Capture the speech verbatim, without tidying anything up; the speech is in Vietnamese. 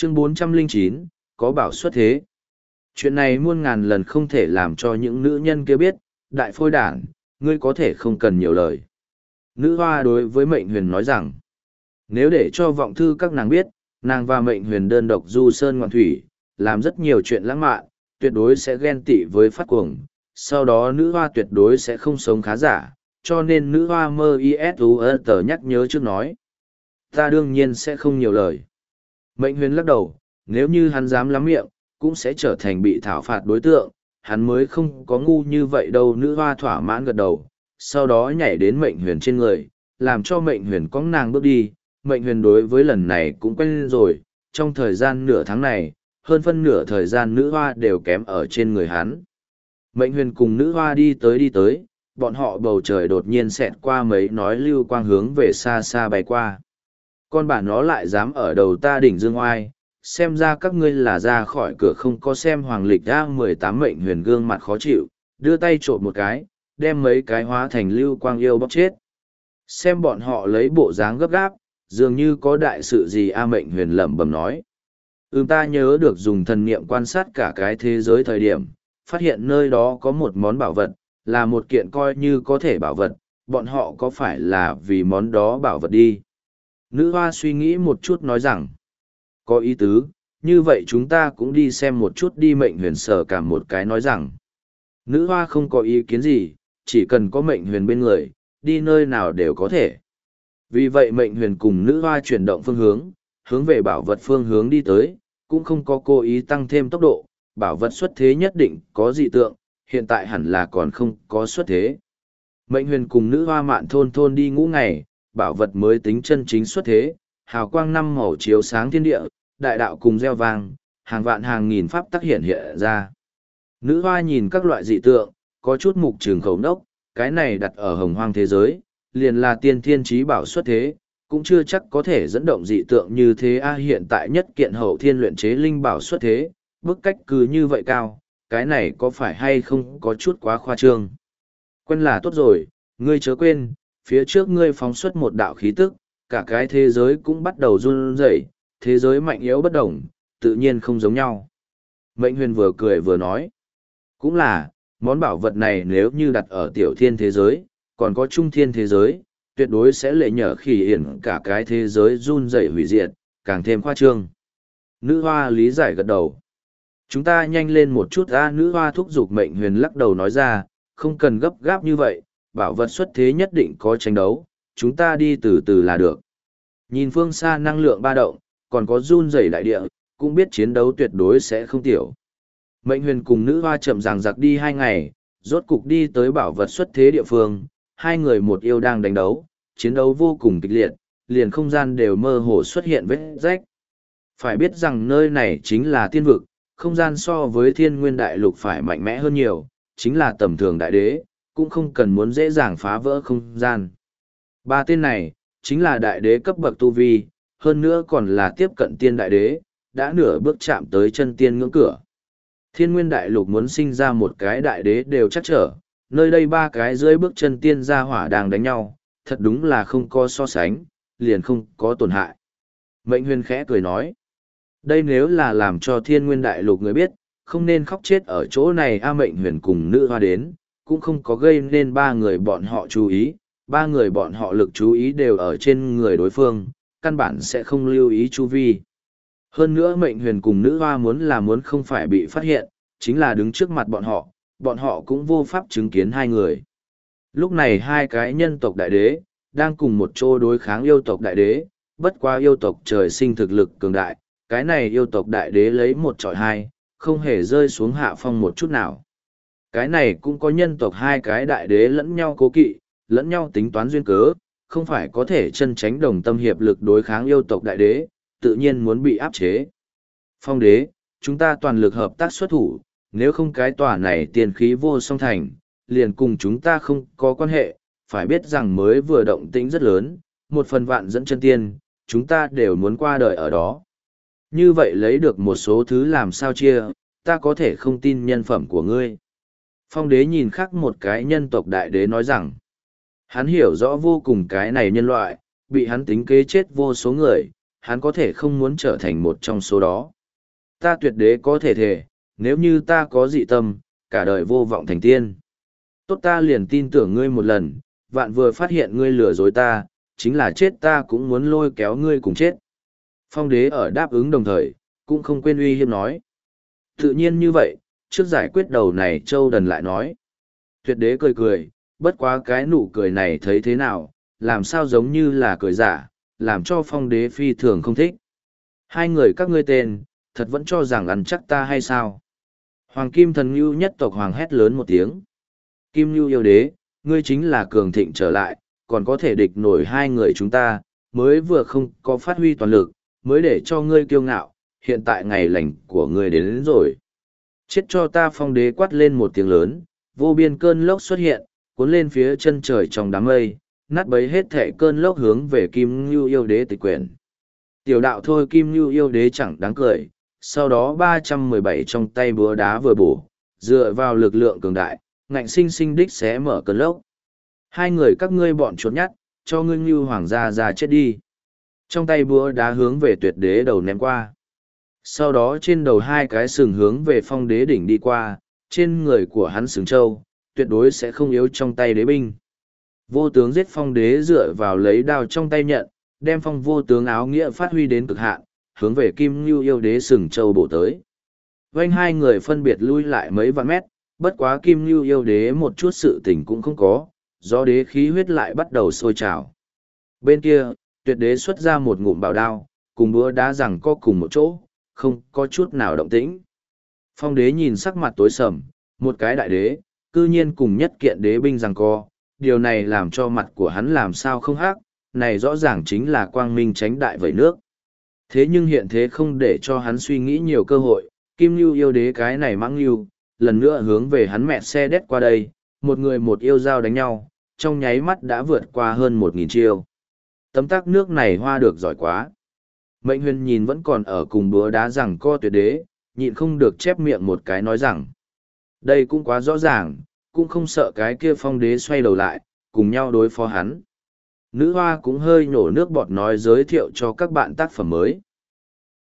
Chương bốn trăm lẻ chín, có bảo xuất thế. Chuyện này muôn ngàn lần không thể làm cho những nữ nhân kia biết, đại phôi đản, ngươi có thể không cần nhiều lời. Nữ hoa đối với mệnh huyền nói rằng, nếu để cho vọng thư các nàng biết, nàng và mệnh huyền đơn độc du sơn ngoạn thủy, làm rất nhiều chuyện lãng mạn, tuyệt đối sẽ ghen tị với phát cuồng, sau đó nữ hoa tuyệt đối sẽ không sống khá giả, cho nên nữ hoa mơ isu tờ nhắc nhớ trước nói. Ta đương nhiên sẽ không nhiều lời. Mệnh huyền lắc đầu, nếu như hắn dám lắm miệng, cũng sẽ trở thành bị thảo phạt đối tượng, hắn mới không có ngu như vậy đâu. Nữ hoa thỏa mãn gật đầu, sau đó nhảy đến mệnh huyền trên người, làm cho mệnh huyền cõng nàng bước đi. Mệnh huyền đối với lần này cũng quen rồi, trong thời gian nửa tháng này, hơn phân nửa thời gian nữ hoa đều kém ở trên người hắn. Mệnh huyền cùng nữ hoa đi tới đi tới, bọn họ bầu trời đột nhiên xẹt qua mấy nói lưu quang hướng về xa xa bay qua. Con bản nó lại dám ở đầu ta đỉnh dương oai, xem ra các ngươi là ra khỏi cửa không có xem hoàng lịch a mười tám. Mệnh huyền gương mặt khó chịu, đưa tay trộm một cái, đem mấy cái hóa thành lưu quang yêu bóc chết. Xem bọn họ lấy bộ dáng gấp gáp, dường như có đại sự gì a. Mệnh huyền lẩm bẩm nói. Ừm, ta nhớ được dùng thần niệm quan sát cả cái thế giới thời điểm, phát hiện nơi đó có một món bảo vật, là một kiện coi như có thể bảo vật, bọn họ có phải là vì món đó bảo vật đi. Nữ hoa suy nghĩ một chút nói rằng, có ý tứ, như vậy chúng ta cũng đi xem một chút đi. Mệnh huyền sở cảm một cái nói rằng, nữ hoa không có ý kiến gì, chỉ cần có mệnh huyền bên người, đi nơi nào đều có thể. Vì vậy mệnh huyền cùng nữ hoa chuyển động phương hướng, hướng về bảo vật phương hướng đi tới, cũng không có cố ý tăng thêm tốc độ, bảo vật xuất thế nhất định có dị tượng, hiện tại hẳn là còn không có xuất thế. Mệnh huyền cùng nữ hoa mạn thôn thôn đi ngũ ngày, bảo vật mới tính chân chính xuất thế, hào quang năm màu chiếu sáng thiên địa, đại đạo cùng gieo vang, hàng vạn hàng nghìn pháp tác hiện hiện ra. Nữ hoa nhìn các loại dị tượng, có chút mục trường khẩu nốc, cái này đặt ở hồng hoang thế giới, liền là tiên thiên trí bảo xuất thế, cũng chưa chắc có thể dẫn động dị tượng như thế a. Hiện tại nhất kiện hậu thiên luyện chế linh bảo xuất thế, bức cách cứ như vậy cao, cái này có phải hay không có chút quá khoa trương. Quen là tốt rồi, ngươi chớ quên, phía trước ngươi phóng xuất một đạo khí tức, cả cái thế giới cũng bắt đầu run rẩy, thế giới mạnh yếu bất đồng, tự nhiên không giống nhau. Mệnh huyền vừa cười vừa nói, cũng là, món bảo vật này nếu như đặt ở tiểu thiên thế giới, còn có trung thiên thế giới, tuyệt đối sẽ lệ nhở khỉ hiển cả cái thế giới run rẩy hủy diệt, càng thêm khoa trương. Nữ hoa lý giải gật đầu. Chúng ta nhanh lên một chút a. Nữ hoa thúc giục. Mệnh huyền lắc đầu nói ra, không cần gấp gáp như vậy, bảo vật xuất thế nhất định có tranh đấu, chúng ta đi từ từ là được. Nhìn phương xa năng lượng ba động, còn có run rẩy đại địa, cũng biết chiến đấu tuyệt đối sẽ không tiểu. Mệnh huyền cùng nữ hoa chậm ràng giặc đi hai ngày, rốt cục đi tới bảo vật xuất thế địa phương, hai người một yêu đang đánh đấu, chiến đấu vô cùng kịch liệt, liền không gian đều mơ hồ xuất hiện vết rách. Phải biết rằng nơi này chính là tiên vực, không gian so với thiên nguyên đại lục phải mạnh mẽ hơn nhiều, chính là tầm thường đại đế, cũng không cần muốn dễ dàng phá vỡ không gian. Ba tên này, chính là đại đế cấp bậc tu vi, hơn nữa còn là tiếp cận tiên đại đế, đã nửa bước chạm tới chân tiên ngưỡng cửa. Thiên nguyên đại lục muốn sinh ra một cái đại đế đều chắc trở, nơi đây ba cái dưới bước chân tiên gia hỏa đang đánh nhau, thật đúng là không có so sánh, liền không có tổn hại. Mệnh huyền khẽ cười nói, đây nếu là làm cho thiên nguyên đại lục người biết, không nên khóc chết ở chỗ này a. Mệnh huyền cùng nữ hoa đến, cũng không có gây nên ba người bọn họ chú ý, ba người bọn họ lực chú ý đều ở trên người đối phương, căn bản sẽ không lưu ý chu vi. Hơn nữa mệnh huyền cùng nữ hoa muốn là muốn không phải bị phát hiện, chính là đứng trước mặt bọn họ, bọn họ cũng vô pháp chứng kiến hai người. Lúc này hai cái nhân tộc đại đế, đang cùng một chỗ đối kháng yêu tộc đại đế, bất qua yêu tộc trời sinh thực lực cường đại, cái này yêu tộc đại đế lấy một trọi hai, không hề rơi xuống hạ phong một chút nào. Cái này cũng có nhân tộc hai cái đại đế lẫn nhau cố kỵ, lẫn nhau tính toán duyên cớ, không phải có thể chân tránh đồng tâm hiệp lực đối kháng yêu tộc đại đế, tự nhiên muốn bị áp chế. Phong đế, chúng ta toàn lực hợp tác xuất thủ, nếu không cái tòa này tiền khí vô song thành, liền cùng chúng ta không có quan hệ, phải biết rằng mới vừa động tĩnh rất lớn, một phần vạn dẫn chân tiên, chúng ta đều muốn qua đời ở đó. Như vậy lấy được một số thứ làm sao chia, ta có thể không tin nhân phẩm của ngươi. Phong đế nhìn khác một cái nhân tộc đại đế nói rằng, hắn hiểu rõ vô cùng cái này nhân loại, bị hắn tính kế chết vô số người, hắn có thể không muốn trở thành một trong số đó. Ta tuyệt đế có thể thề, nếu như ta có dị tâm, cả đời vô vọng thành tiên. Tốt, ta liền tin tưởng ngươi một lần, vạn vừa phát hiện ngươi lừa dối ta, chính là chết ta cũng muốn lôi kéo ngươi cùng chết. Phong đế ở đáp ứng đồng thời, cũng không quên uy hiếp nói. Tự nhiên như vậy, trước giải quyết đầu này Châu Đần lại nói. Tuyệt đế cười cười, bất quá cái nụ cười này thấy thế nào, làm sao giống như là cười giả, làm cho phong đế phi thường không thích. Hai người các ngươi tên, thật vẫn cho rằng ăn chắc ta hay sao? Hoàng Kim Thần Ngưu nhất tộc hoàng hét lớn một tiếng. Kim Ngưu yêu đế, ngươi chính là cường thịnh trở lại, còn có thể địch nổi hai người chúng ta, mới vừa không có phát huy toàn lực, mới để cho ngươi kiêu ngạo, hiện tại ngày lành của ngươi đến, đến rồi. Chết cho ta, phong đế quát lên một tiếng lớn, vô biên cơn lốc xuất hiện, cuốn lên phía chân trời trong đám mây, nát bấy hết thệ cơn lốc hướng về Kim Ngưu yêu đế tịch quyển. Tiểu đạo thôi, Kim Ngưu yêu đế chẳng đáng cười, sau đó ba trăm mười bảy trong tay búa đá vừa bổ, dựa vào lực lượng cường đại, ngạnh sinh sinh đích xé mở cơn lốc. Hai người các ngươi bọn chuột nhắt, cho ngươi Ngưu hoàng gia ra chết đi. Trong tay búa đá hướng về tuyệt đế đầu ném qua. Sau đó trên đầu hai cái sừng hướng về phong đế đỉnh đi qua, trên người của hắn sừng trâu, tuyệt đối sẽ không yếu trong tay đế binh. Vô tướng giết phong đế dựa vào lấy đao trong tay nhận, đem phong vô tướng áo nghĩa phát huy đến cực hạn, hướng về Kim Ngưu yêu đế sừng trâu bổ tới. Vành hai người phân biệt lui lại mấy vạn mét, bất quá Kim Ngưu yêu đế một chút sự tình cũng không có, do đế khí huyết lại bắt đầu sôi trào. Bên kia, tuyệt đế xuất ra một ngụm bảo đao, cùng búa đá rằng co cùng một chỗ, không có chút nào động tĩnh. Phong đế nhìn sắc mặt tối sầm, một cái đại đế, cư nhiên cùng nhất kiện đế binh rằng co, điều này làm cho mặt của hắn làm sao không hắc, này rõ ràng chính là quang minh tránh đại vẩy nước. Thế nhưng hiện thế không để cho hắn suy nghĩ nhiều cơ hội, Kim Ngưu yêu đế cái này mãng ngưu, lần nữa hướng về hắn mẹ xe đét qua đây, một người một yêu dao đánh nhau, trong nháy mắt đã vượt qua hơn một nghìn chiêu. Tấm tắc nước này hoa được giỏi quá. Mệnh huyền nhìn vẫn còn ở cùng búa đá rằng co tuyệt đế, nhịn không được chép miệng một cái nói rằng. Đây cũng quá rõ ràng, cũng không sợ cái kia phong đế xoay đầu lại, cùng nhau đối phó hắn. Nữ hoa cũng hơi nhổ nước bọt nói giới thiệu cho các bạn tác phẩm mới.